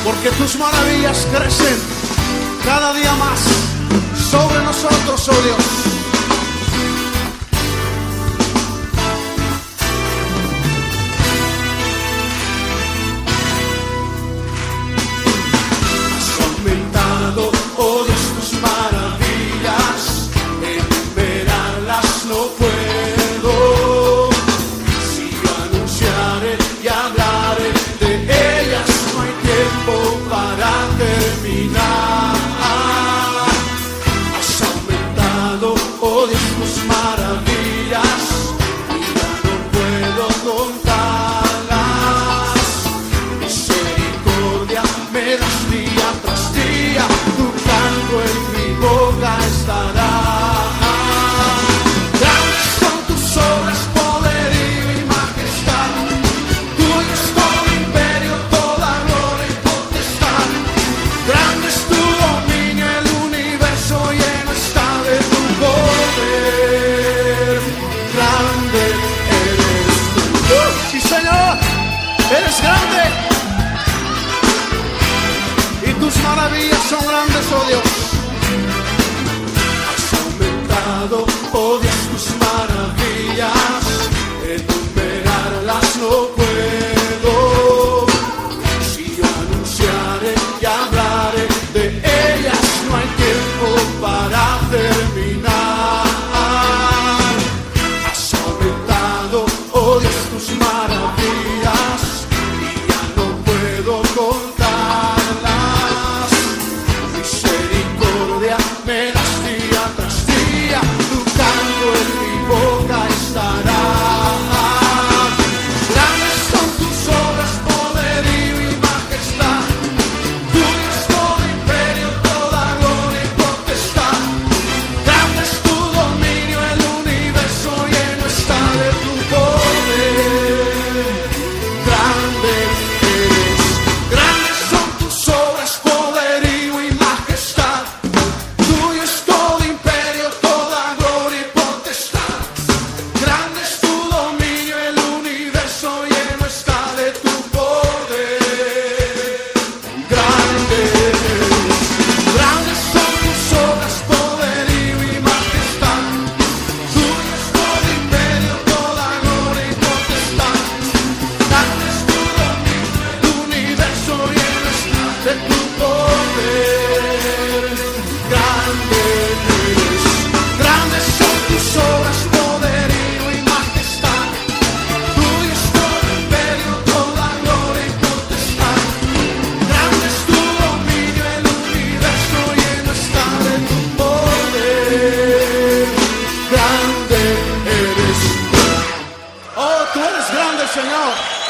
porque tus maravillas crecen cada día más sobre nosotros, oh Dios. Oh Dios, tus maravillas, enumerarlas no puedo. Si yo anunciaré y hablaré de ellas, no hay tiempo para terminar. Has aumentado, oh Dios, tus maravillas, y ya no puedo contarlas. Misericordia me das día tras día, tu canto en mi boca estará. Grandes son tus obras, poderío y majestad. Tuyo es todo imperio, toda gloria y potestad. Grande es tu dominio, el universo lleno está de tu poder. Grande eres tú. Sí, Señor, eres grande. Tus maravillas son grandes, oh Dios. Has aumentado, oh Dios, tus maravillas, enumerarlas no puedo. Si yo anunciaré y hablaré de ellas, no hay tiempo para terminar. Has aumentado, oh Dios, tus maravillas, y ya no puedo contar. Me das día tras día, tu canto en mi boca estará. Grandes son tus obras, poderío y majestad. Tuyo es todo imperio, toda gloria y potestad. Grande es tu dominio, el universo lleno está de tu poder. Grande eres, grandes son tus obras, poderío y majestad. Oh, tú eres grande, Señor.